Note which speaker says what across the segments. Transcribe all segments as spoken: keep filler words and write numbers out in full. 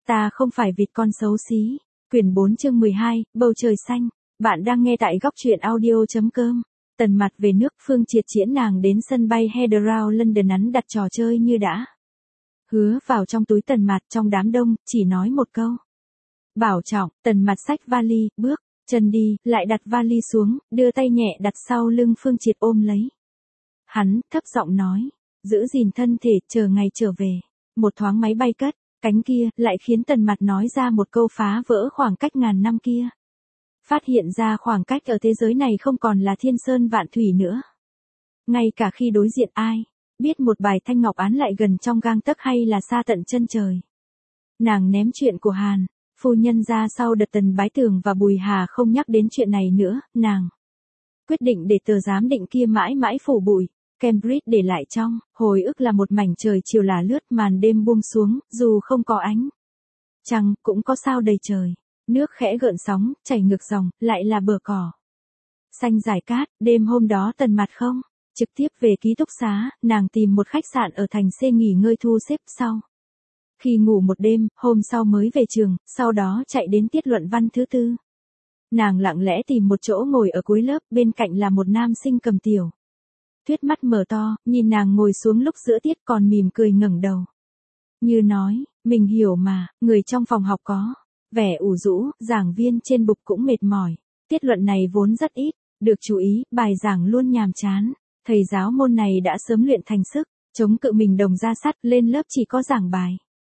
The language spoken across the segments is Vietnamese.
Speaker 1: Ta không phải vịt con xấu xí. Quyển bốn chương mười hai, bầu trời xanh. Bạn đang nghe tại góc truyện audio chấm com. Tần Mặt về nước, Phương Triệt tiễn nàng đến sân bay Heathrow London, ắn đặt trò chơi như đã hứa vào trong túi Tần Mặt. Trong đám đông, chỉ nói một câu bảo trọng. Tần Mặt xách vali, bước chân đi, lại đặt vali xuống, đưa tay nhẹ đặt sau lưng Phương Triệt ôm lấy hắn, thấp giọng nói, giữ gìn thân thể, chờ ngày trở về. Một thoáng máy bay cất cánh kia, lại khiến Tần Mặt nói ra một câu phá vỡ khoảng cách ngàn năm kia. Phát hiện ra khoảng cách ở thế giới này không còn là thiên sơn vạn thủy nữa. Ngay cả khi đối diện ai, biết một bài thanh ngọc án lại gần trong gang tấc hay là xa tận chân trời. Nàng ném chuyện của Hàn phu nhân ra sau đợt Tần Bái Tường và Bùi Hà không nhắc đến chuyện này nữa. Nàng quyết định để tờ giám định kia mãi mãi phủ bụi. Cambridge để lại trong hồi ức là một mảnh trời chiều là lướt, màn đêm buông xuống, dù không có ánh trăng, cũng có sao đầy trời. Nước khẽ gợn sóng, chảy ngược dòng, lại là bờ cỏ xanh rải cát. Đêm hôm đó Tần Mặt không trực tiếp về ký túc xá, nàng tìm một khách sạn ở thành C nghỉ ngơi thu xếp. Sau khi ngủ một đêm, hôm sau mới về trường, sau đó chạy đến tiết luận văn thứ tư. Nàng lặng lẽ tìm một chỗ ngồi ở cuối lớp, bên cạnh là một nam sinh cầm tiểu thuyết, mắt mở to, nhìn nàng ngồi xuống lúc giữa tiết còn mỉm cười ngẩng đầu. Như nói, mình hiểu mà. Người trong phòng học có vẻ ủ rũ, giảng viên trên bục cũng mệt mỏi. Tiết luận này vốn rất ít được chú ý, bài giảng luôn nhàm chán. Thầy giáo môn này đã sớm luyện thành sức chống cự mình đồng ra sắt, lên lớp chỉ có giảng bài.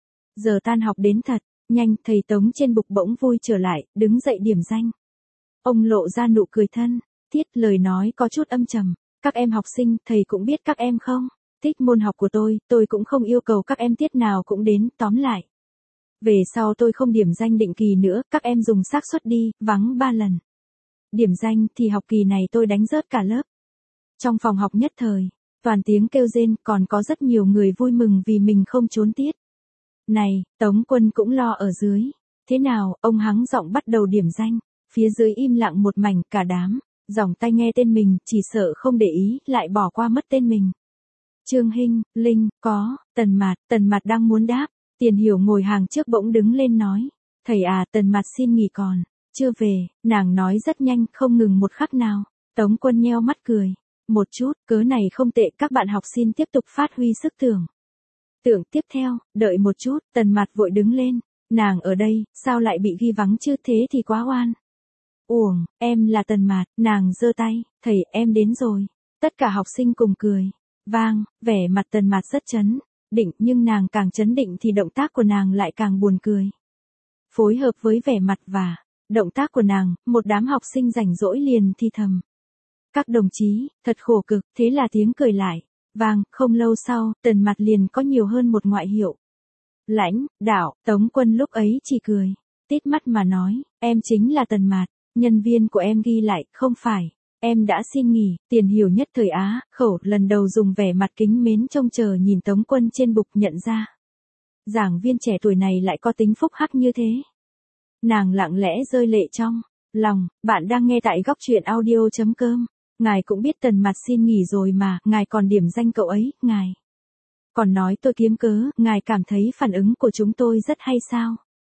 Speaker 1: Giờ tan học đến thật nhanh, thầy Tống trên bục bỗng vui trở lại, đứng dậy điểm danh. Ông lộ ra nụ cười thân thiết, lời nói có chút âm trầm. Các em học sinh, thầy cũng biết các em không thích môn học của tôi, tôi cũng không yêu cầu các em tiết nào cũng đến, tóm lại. Về sau tôi không điểm danh định kỳ nữa, các em dùng xác suất đi, vắng ba lần điểm danh thì học kỳ này tôi đánh rớt cả lớp. Trong phòng học nhất thời toàn tiếng kêu rên, còn có rất nhiều người vui mừng vì mình không trốn tiết. Này, Tống Quân cũng lo ở dưới. Thế nào, ông hắng giọng bắt đầu điểm danh. Phía dưới im lặng một mảnh, cả đám giỏng tai nghe tên mình, chỉ sợ không để ý, lại bỏ qua mất tên mình. Trương Hinh, Linh, có, Tần Mặt. Tần Mặt đang muốn đáp, Tiền Hiểu ngồi hàng trước bỗng đứng lên nói, thầy à, Tần Mặt xin nghỉ còn chưa về. Nàng nói rất nhanh, không ngừng một khắc nào. Tống Quân nheo mắt cười một chút, cớ này không tệ, các bạn học xin tiếp tục phát huy sức tưởng tượng. Tiếp theo, đợi một chút. Tần Mặt vội đứng lên, nàng ở đây, sao lại bị ghi vắng chứ, thế thì quá oan uổng. Em là Tần Mặt. Nàng giơ tay, thầy, em đến rồi. Tất cả học sinh cùng cười vang. Vẻ mặt Tần Mặt rất chấn định, nhưng nàng càng chấn định thì động tác của nàng lại càng buồn cười. Phối hợp với vẻ mặt và động tác của nàng, một đám học sinh rảnh rỗi liền thì thầm, các đồng chí, thật khổ cực. Thế là tiếng cười lại vang. Không lâu sau, Tần Mặt liền có nhiều hơn một ngoại hiệu, lãnh đạo. Tống Quân lúc ấy chỉ cười tít mắt mà nói, em chính là Tần Mặt. Nhân viên của em ghi lại, không phải. Em đã xin nghỉ. Tiền Hiểu nhất thời Á khẩu, lần đầu dùng vẻ mặt kính mến trông chờ nhìn Tống Quân trên bục, nhận ra giảng viên trẻ tuổi này lại có tính phúc hắc như thế. Nàng lặng lẽ rơi lệ trong lòng. Bạn đang nghe tại góc truyện audio chấm com. Ngài cũng biết Tần Mặt xin nghỉ rồi mà, ngài còn điểm danh cậu ấy, ngài còn nói tôi kiếm cớ. Ngài cảm thấy phản ứng của chúng tôi rất hay sao?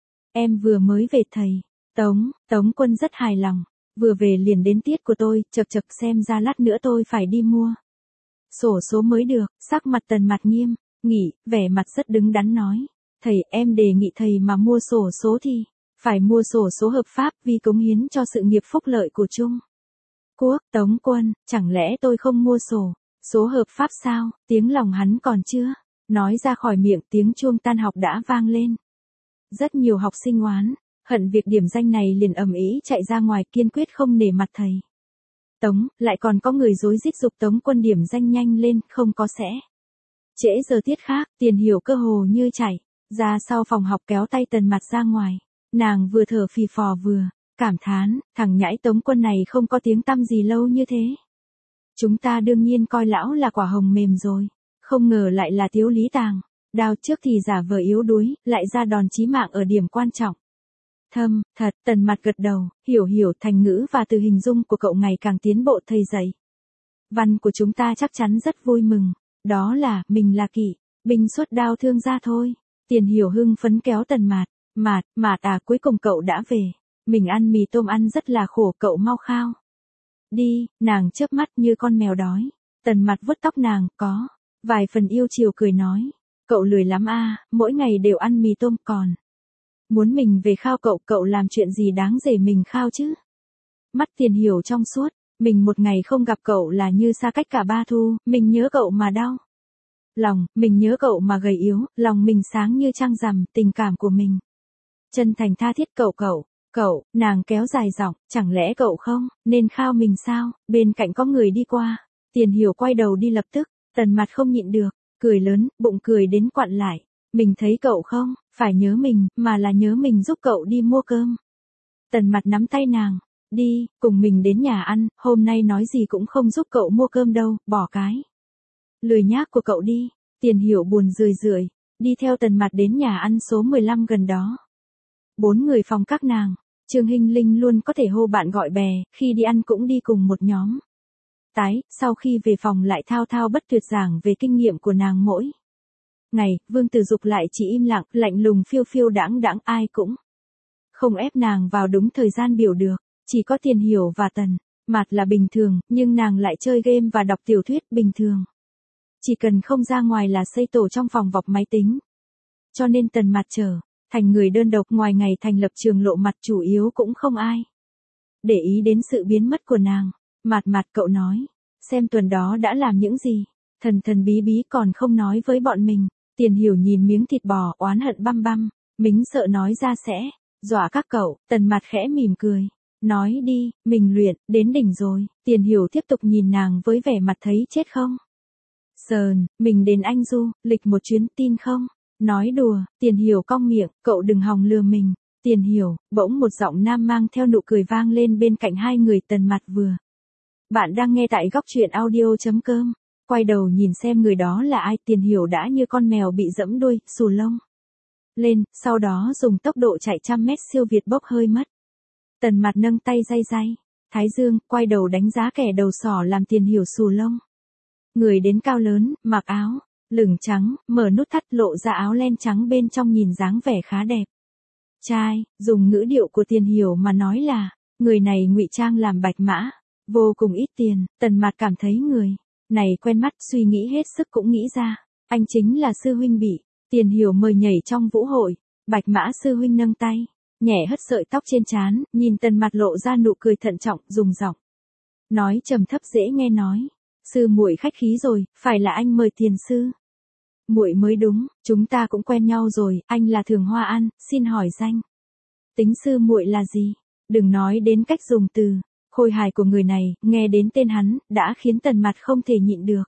Speaker 1: Em vừa mới về thầy. Tống, Tống Quân rất hài lòng. Vừa về liền đến tiết của tôi, chật chật, xem ra lát nữa tôi phải đi mua sổ số mới được. Sắc mặt Tần Mặt nghiêm nghị, vẻ mặt rất đứng đắn nói, thầy, em đề nghị thầy mà mua sổ số thì phải mua sổ số hợp pháp, vì cống hiến cho sự nghiệp phúc lợi của Trung Quốc. Tống Quân, chẳng lẽ tôi không mua sổ số hợp pháp sao? Tiếng lòng hắn còn chưa nói ra khỏi miệng, tiếng chuông tan học đã vang lên. Rất nhiều học sinh oán hận việc điểm danh này liền ầm ĩ chạy ra ngoài, kiên quyết không nể mặt thầy Tống. Lại còn có người rối rít giục Tống Quân điểm danh nhanh lên, không có sẽ trễ giờ tiết khác. Tiền Hiểu cơ hồ như chảy ra sau phòng học, kéo tay Tần Mặt ra ngoài. Nàng vừa thở phì phò vừa cảm thán, thằng nhãi Tống Quân này không có tiếng tăm gì lâu như thế. Chúng ta đương nhiên coi lão là quả hồng mềm rồi, không ngờ lại là Tiếu Lý Tàng. Đao trước thì giả vờ yếu đuối, lại ra đòn chí mạng ở điểm quan trọng. Thâm, thật. Tần Mặt gật đầu, hiểu hiểu. Thành ngữ và từ hình dung của cậu ngày càng tiến bộ, thầy dạy văn của chúng ta chắc chắn rất vui mừng. Đó là, mình là kỵ binh xuất đao thương ra thôi. Tiền Hiểu hưng phấn kéo Tần Mặt Mạt, Mạt à, cuối cùng cậu đã về. Mình ăn mì tôm ăn rất là khổ, cậu mau khao. Đi, nàng chớp mắt như con mèo đói. Tần Mạt vuốt tóc nàng, có vài phần yêu chiều cười nói. Cậu lười lắm a, mỗi ngày đều ăn mì tôm còn. Muốn mình về khao cậu, cậu làm chuyện gì đáng để mình khao chứ? Mắt Tiền Hiểu trong suốt, mình một ngày không gặp cậu là như xa cách cả ba thu, mình nhớ cậu mà đau. Lòng, mình nhớ cậu mà gầy yếu, lòng mình sáng như trăng rằm, tình cảm của mình. Chân thành tha thiết cậu cậu, cậu, nàng kéo dài giọng, chẳng lẽ cậu không, nên khao mình sao, bên cạnh có người đi qua. Tiền Hiểu quay đầu đi lập tức, Tần Mạt không nhịn được, cười lớn, bụng cười đến quặn lại. Mình thấy cậu không, phải nhớ mình, mà là nhớ mình giúp cậu đi mua cơm. Tần Mạt nắm tay nàng, đi, cùng mình đến nhà ăn, hôm nay nói gì cũng không giúp cậu mua cơm đâu, bỏ cái lười nhác của cậu đi. Tiền Hiểu buồn rười rượi, đi theo Tần Mạt đến nhà ăn số mười lăm gần đó. Bốn người phòng các nàng, Trương Hinh Linh luôn có thể hô bạn gọi bè, khi đi ăn cũng đi cùng một nhóm. Tái, sau khi về phòng lại thao thao bất tuyệt giảng về kinh nghiệm của nàng mỗi ngày. Vương Tử Dục lại chỉ im lặng, lạnh lùng phiêu phiêu đãng đãng, ai cũng không ép nàng vào đúng thời gian biểu được. Chỉ có Tiền Hiểu và Tần Mạt là bình thường, nhưng nàng lại chơi game và đọc tiểu thuyết bình thường. Chỉ cần không ra ngoài là xây tổ trong phòng vọc máy tính. Cho nên Tần Mạt trở thành người đơn độc, ngoài ngày thành lập trường lộ mặt chủ yếu cũng không ai để ý đến sự biến mất của nàng. Mạt Mạt, cậu nói xem tuần đó đã làm những gì, thần thần bí bí còn không nói với bọn mình. Tiền Hiểu nhìn miếng thịt bò, oán hận băm băm, mính sợ nói ra sẽ dọa các cậu. Tần Mạt khẽ mỉm cười, nói đi, mình luyện đến đỉnh rồi. Tiền Hiểu tiếp tục nhìn nàng với vẻ mặt thấy chết không sờn. Mình đến Anh du lịch một chuyến, tin không? Nói đùa. Tiền Hiểu cong miệng, cậu đừng hòng lừa mình. Tiền Hiểu, bỗng một giọng nam mang theo nụ cười vang lên bên cạnh hai người. Tần Mạt vừa. Bạn đang nghe tại góc truyện audio chấm com. Quay đầu nhìn xem người đó là ai. Tiền Hiểu đã như con mèo bị dẫm đuôi, xù lông lên, sau đó dùng tốc độ chạy trăm mét siêu việt bốc hơi mất. Tần Mạt nâng tay day day thái dương, quay đầu đánh giá kẻ đầu sỏ làm Tiền Hiểu xù lông. Người đến cao lớn, mặc áo lửng trắng, mở nút thắt lộ ra áo len trắng bên trong, nhìn dáng vẻ khá đẹp. Trai, dùng ngữ điệu của Tiền Hiểu mà nói là, người này ngụy trang làm bạch mã, vô cùng ít tiền. Tần Mạt cảm thấy người này quen mắt, suy nghĩ hết sức cũng nghĩ ra, anh chính là sư huynh bị Tiền Hiểu mời nhảy trong vũ hội. Bạch mã sư huynh nâng tay nhẹ hất sợi tóc trên trán, nhìn Tần Mạt lộ ra nụ cười thận trọng, dùng giọng nói trầm thấp dễ nghe nói, sư muội khách khí rồi, phải là anh mời tiền sư muội mới đúng, chúng ta cũng quen nhau rồi, anh là Thường Hoa An, xin hỏi danh tính sư muội là gì? Đừng nói đến cách dùng từ khôi hài của người này, nghe đến tên hắn đã khiến Tần Mạt không thể nhịn được,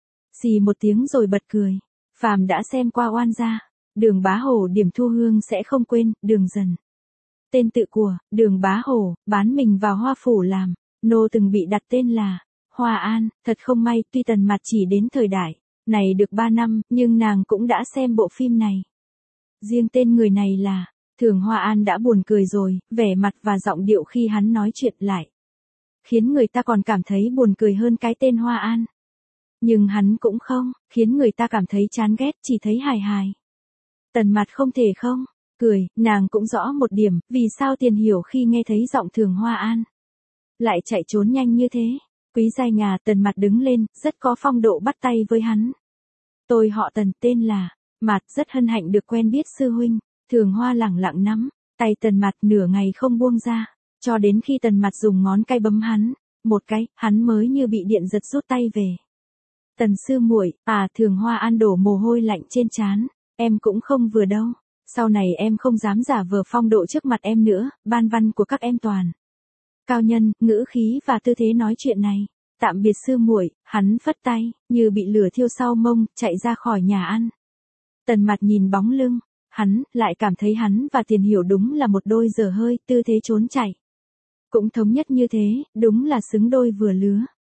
Speaker 1: xì một tiếng rồi bật cười. Phàm đã xem qua Oan gia, Đường Bá Hổ, Điểm Thu Hương sẽ không quên. Đường Dần, tên tự của Đường Bá Hổ, bán mình vào Hoa Phủ làm nô, từng bị đặt tên là Hoa An. Thật không may, tuy Tần Mạt chỉ đến thời đại này được ba năm, nhưng nàng cũng đã xem bộ phim này. Riêng tên người này là Thường Hoa An đã buồn cười rồi, vẻ mặt và giọng điệu khi hắn nói chuyện lại khiến người ta còn cảm thấy buồn cười hơn cái tên Hoa An. Nhưng hắn cũng không khiến người ta cảm thấy chán ghét, chỉ thấy hài hài. Tần Mạt không thể không cười, nàng cũng rõ một điểm, vì sao Tiền Hiểu khi nghe thấy giọng Thường Hoa An lại chạy trốn nhanh như thế. Quý giai ngà. Tần Mạt đứng lên, rất có phong độ bắt tay với hắn. Tôi họ Tần, tên là Mạt, rất hân hạnh được quen biết sư huynh. Thường Hoa lẳng lặng nắm tay Tần Mạt nửa ngày không buông ra, cho đến khi Tần Mạt dùng ngón cái bấm hắn một cái, hắn mới như bị điện giật rút tay về. Tần sư muội, à. Thường Hoa An đổ mồ hôi lạnh trên trán, em cũng không vừa đâu. Sau này em không dám giả vờ phong độ trước mặt em nữa, ban văn của các em toàn cao nhân, ngữ khí và tư thế nói chuyện này. Tạm biệt sư muội, hắn phất tay, như bị lửa thiêu sau mông, chạy ra khỏi nhà ăn. Tần Mạt nhìn bóng lưng hắn, lại cảm thấy hắn và Tiền Hiểu đúng là một đôi dở hơi, tư thế trốn chạy cũng thống nhất như thế, đúng là xứng đôi vừa lứa.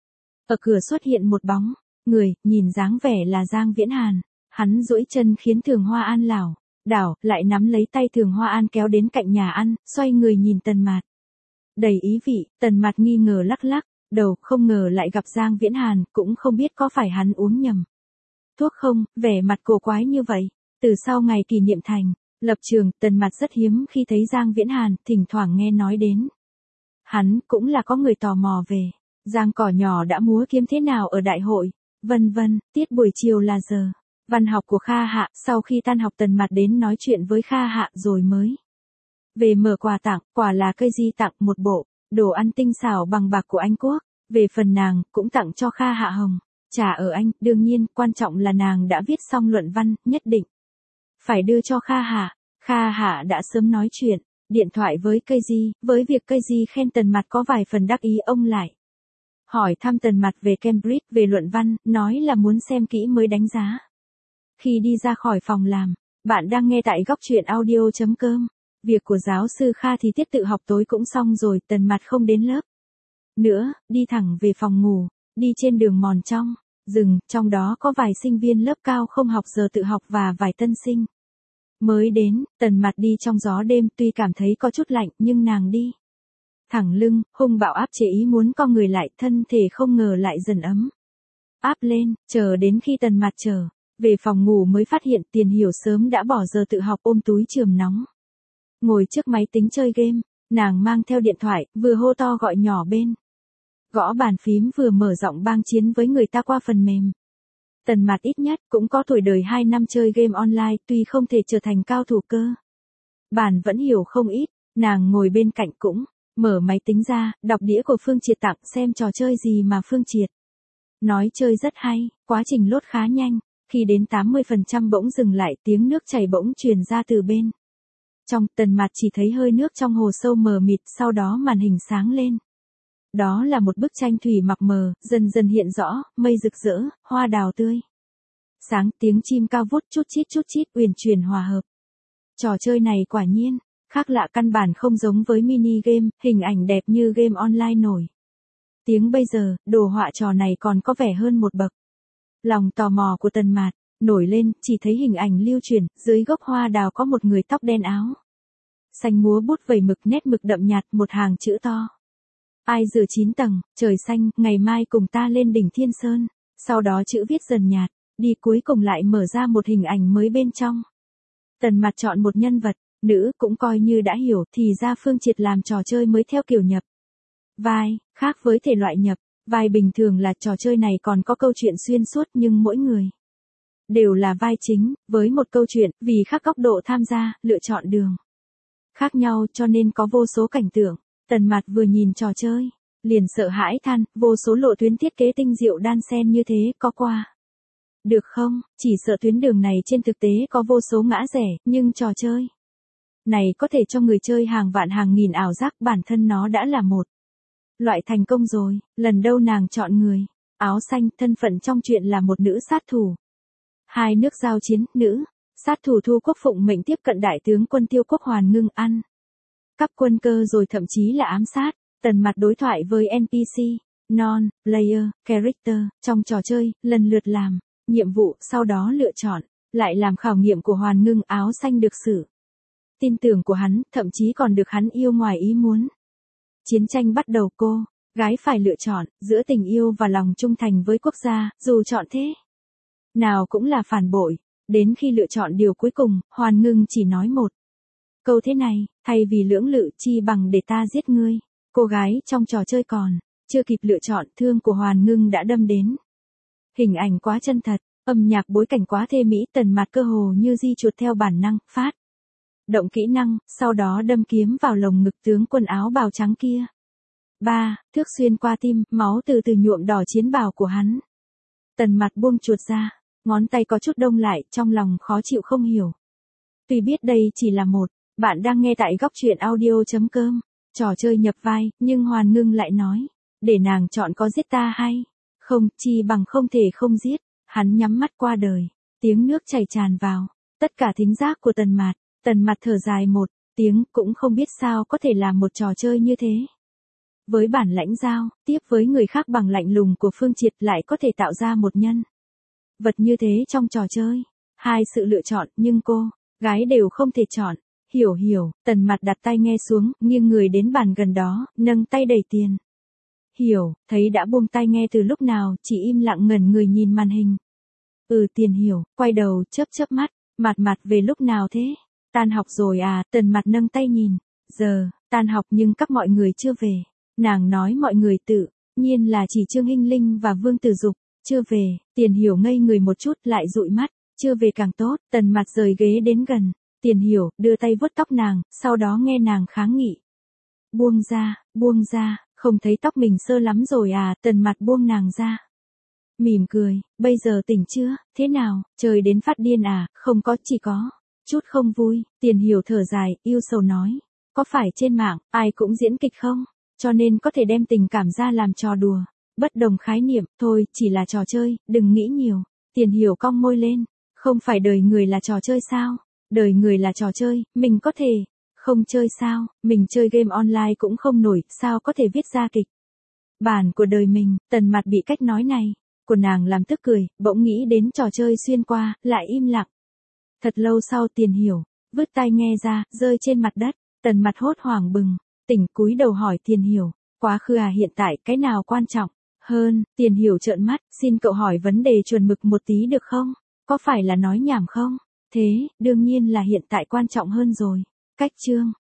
Speaker 1: Ở cửa xuất hiện một bóng người, nhìn dáng vẻ là Giang Viễn Hàn. Hắn duỗi chân khiến Thường Hoa An lảo đảo, lại nắm lấy tay Thường Hoa An kéo đến cạnh nhà ăn, xoay người nhìn Tần Mạt đầy ý vị. Tần Mạt nghi ngờ lắc lắc đầu, không ngờ lại gặp Giang Viễn Hàn, cũng không biết có phải hắn uống nhầm thuốc không, vẻ mặt cổ quái như vậy. Từ sau ngày kỷ niệm thành Lập trường, Tần Mặt rất hiếm khi thấy Giang Viễn Hàn, thỉnh thoảng nghe nói đến. Hắn cũng là có người tò mò về. Giang cỏ nhỏ đã múa kiếm thế nào ở đại hội, vân vân, tiết buổi chiều là giờ. Văn học của Kha Hạ, sau khi tan học Tần Mặt đến nói chuyện với Kha Hạ rồi mới về mở quà tặng, quả là cây di tặng một bộ, đồ ăn tinh xảo bằng bạc của Anh Quốc. Về phần nàng, cũng tặng cho Kha Hạ Hồng. Trả ở Anh, đương nhiên, quan trọng là nàng đã viết xong luận văn, nhất định phải đưa cho Kha Hạ. Kha Hạ đã sớm nói chuyện, điện thoại với cây di, với việc cây di khen Tần Mặt có vài phần đắc ý ông lại. Hỏi thăm Tần Mặt về Cambridge, về luận văn, nói là muốn xem kỹ mới đánh giá. Khi đi ra khỏi phòng làm, bạn đang nghe tại góc truyện audio.com. Việc của giáo sư Kha thì tiết tự học tối cũng xong rồi, Tần Mặt không đến lớp nữa, đi thẳng về phòng ngủ, đi trên đường mòn trong rừng, trong đó có vài sinh viên lớp cao không học giờ tự học và vài tân sinh mới đến. Tần Mặt đi trong gió đêm, tuy cảm thấy có chút lạnh nhưng nàng đi thẳng lưng, hung bạo áp chế ý muốn co người lại, thân thể không ngờ lại dần ấm áp lên, chờ đến khi Tần Mặt trở về phòng ngủ mới phát hiện Tiền Hiểu sớm đã bỏ giờ tự học, ôm túi chườm nóng, ngồi trước máy tính chơi game. Nàng mang theo điện thoại, vừa hô to gọi nhỏ bên gõ bàn phím, vừa mở giọng bang chiến với người ta qua phần mềm. Tần Mặt ít nhất cũng có tuổi đời hai năm chơi game online, tuy không thể trở thành cao thủ cơ bản vẫn hiểu không ít. Nàng ngồi bên cạnh cũng mở máy tính ra, đọc đĩa của Phương Triệt tặng, xem trò chơi gì mà Phương Triệt nói chơi rất hay. Quá trình lốt khá nhanh, khi đến tám mươi phần trăm bỗng dừng lại, tiếng nước chảy bỗng truyền ra từ bên trong. Tần Mặt chỉ thấy hơi nước trong hồ sâu mờ mịt, sau đó màn hình sáng lên. Đó là một bức tranh thủy mặc mờ, dần dần hiện rõ, mây rực rỡ, hoa đào tươi sáng, tiếng chim cao vút chút chít chút chít uyển chuyển hòa hợp. Trò chơi này quả nhiên khác lạ, căn bản không giống với mini game, hình ảnh đẹp như game online nổi tiếng bây giờ, đồ họa trò này còn có vẻ hơn một bậc. Lòng tò mò của Tần Mặt nổi lên, chỉ thấy hình ảnh lưu truyền, dưới gốc hoa đào có một người tóc đen áo xanh múa bút vẩy mực, nét mực đậm nhạt, một hàng chữ to. Ai rửa chín tầng, trời xanh, ngày mai cùng ta lên đỉnh Thiên Sơn. Sau đó chữ viết dần nhạt, đi cuối cùng lại mở ra một hình ảnh mới bên trong. Tần Mặt chọn một nhân vật nữ, cũng coi như đã hiểu, thì ra Phương Triệt làm trò chơi mới theo kiểu nhập vai, khác với thể loại nhập vai bình thường là trò chơi này còn có câu chuyện xuyên suốt, nhưng mỗi người đều là vai chính, với một câu chuyện, vì khác góc độ tham gia, lựa chọn đường khác nhau cho nên có vô số cảnh tượng. Tần Mặt vừa nhìn trò chơi, liền sợ hãi than, vô số lộ tuyến thiết kế tinh diệu đan xen như thế, có qua được không? Chỉ sợ tuyến đường này trên thực tế có vô số ngã rẽ, nhưng trò chơi này có thể cho người chơi hàng vạn hàng nghìn ảo giác, bản thân nó đã là một loại thành công rồi. Lần đầu nàng chọn người áo xanh, thân phận trong chuyện là một nữ sát thủ. Hai nước giao chiến, nữ sát thủ Thu Quốc phụng mệnh tiếp cận đại tướng quân Tiêu Quốc Hoàn Ngưng, ăn cắp quân cơ rồi thậm chí là ám sát. Tần Mặt đối thoại với en pê xê, non-player, character, trong trò chơi, lần lượt làm nhiệm vụ, sau đó lựa chọn lại làm khảo nghiệm của Hoàn Ngưng áo xanh, được sự tin tưởng của hắn, thậm chí còn được hắn yêu ngoài ý muốn. Chiến tranh bắt đầu, cô gái phải lựa chọn giữa tình yêu và lòng trung thành với quốc gia, dù chọn thế nào cũng là phản bội. Đến khi lựa chọn điều cuối cùng, Hoàn Ngưng chỉ nói một câu thế này: thay vì lưỡng lự, chi bằng để ta giết ngươi. Cô gái trong trò chơi còn chưa kịp lựa chọn, thương của Hoàn Ngưng đã đâm đến. Hình ảnh quá chân thật, âm nhạc bối cảnh quá thê mỹ, Tần Mặt cơ hồ như di chuột theo bản năng, phát động kỹ năng, sau đó đâm kiếm vào lồng ngực tướng quân áo bào trắng kia. Ba thước xuyên qua tim, máu từ từ nhuộm đỏ chiến bào của hắn. Tần Mặt buông chuột ra, ngón tay có chút đông lại, trong lòng khó chịu không hiểu. Tuy biết đây chỉ là một, bạn đang nghe tại góc truyện audio.com, trò chơi nhập vai, nhưng Hoàn Ngưng lại nói, để nàng chọn có giết ta hay không, chi bằng không thể không giết. Hắn nhắm mắt qua đời, tiếng nước chảy tràn vào tất cả thính giác của Tần Mặt. Tần Mặt thở dài một tiếng, cũng không biết sao có thể làm một trò chơi như thế. Với bản lãnh giao tiếp với người khác bằng lạnh lùng của Phương Triệt, lại có thể tạo ra một nhân vật như thế trong trò chơi. Hai sự lựa chọn, nhưng cô gái đều không thể chọn. Hiểu hiểu, Tần Mặt đặt tai nghe xuống, nghiêng người đến bàn gần đó, nâng tay đẩy Tiền Hiểu, thấy đã buông tai nghe từ lúc nào, chỉ im lặng ngẩn người nhìn màn hình. Ừ, Tiền Hiểu, quay đầu, chớp chớp mắt, Mặt Mặt về lúc nào thế? Tan học rồi à, Tần Mặt nâng tay nhìn. Giờ, tan học nhưng các mọi người chưa về. Nàng nói mọi người tự nhiên là chỉ Trương Hinh Linh và Vương Tử Dục chưa về. Tiền Hiểu ngây người một chút lại dụi mắt. Chưa về càng tốt. Tần Mặt rời ghế đến gần. Tiền Hiểu đưa tay vuốt tóc nàng, sau đó nghe nàng kháng nghị. Buông ra, buông ra, không thấy tóc mình sơ lắm rồi à, Tần Mặt buông nàng ra. Mỉm cười, bây giờ tỉnh chưa, thế nào, trời đến phát điên à, không có, chỉ có chút không vui. Tiền Hiểu thở dài, yêu sầu nói. Có phải trên mạng, ai cũng diễn kịch không? Cho nên có thể đem tình cảm ra làm trò đùa. Bất đồng khái niệm, thôi, chỉ là trò chơi, đừng nghĩ nhiều. Tiền Hiểu cong môi lên. Không phải đời người là trò chơi sao? Đời người là trò chơi, mình có thể không chơi sao? Mình chơi game online cũng không nổi, sao có thể viết ra kịch bản của đời mình? Tần Mặt bị cách nói này của nàng làm tức cười, bỗng nghĩ đến trò chơi xuyên qua, lại im lặng. Thật lâu sau Tiền Hiểu vứt tai nghe ra, rơi trên mặt đất. Tần Mặt hốt hoảng bừng tỉnh, cúi đầu hỏi Tiền Hiểu, quá khứ à, hiện tại cái nào quan trọng hơn? Tiền Hiểu trợn mắt, xin cậu hỏi vấn đề chuẩn mực một tí được không? Có phải là nói nhảm không? Thế, đương nhiên là hiện tại quan trọng hơn rồi. Cách chương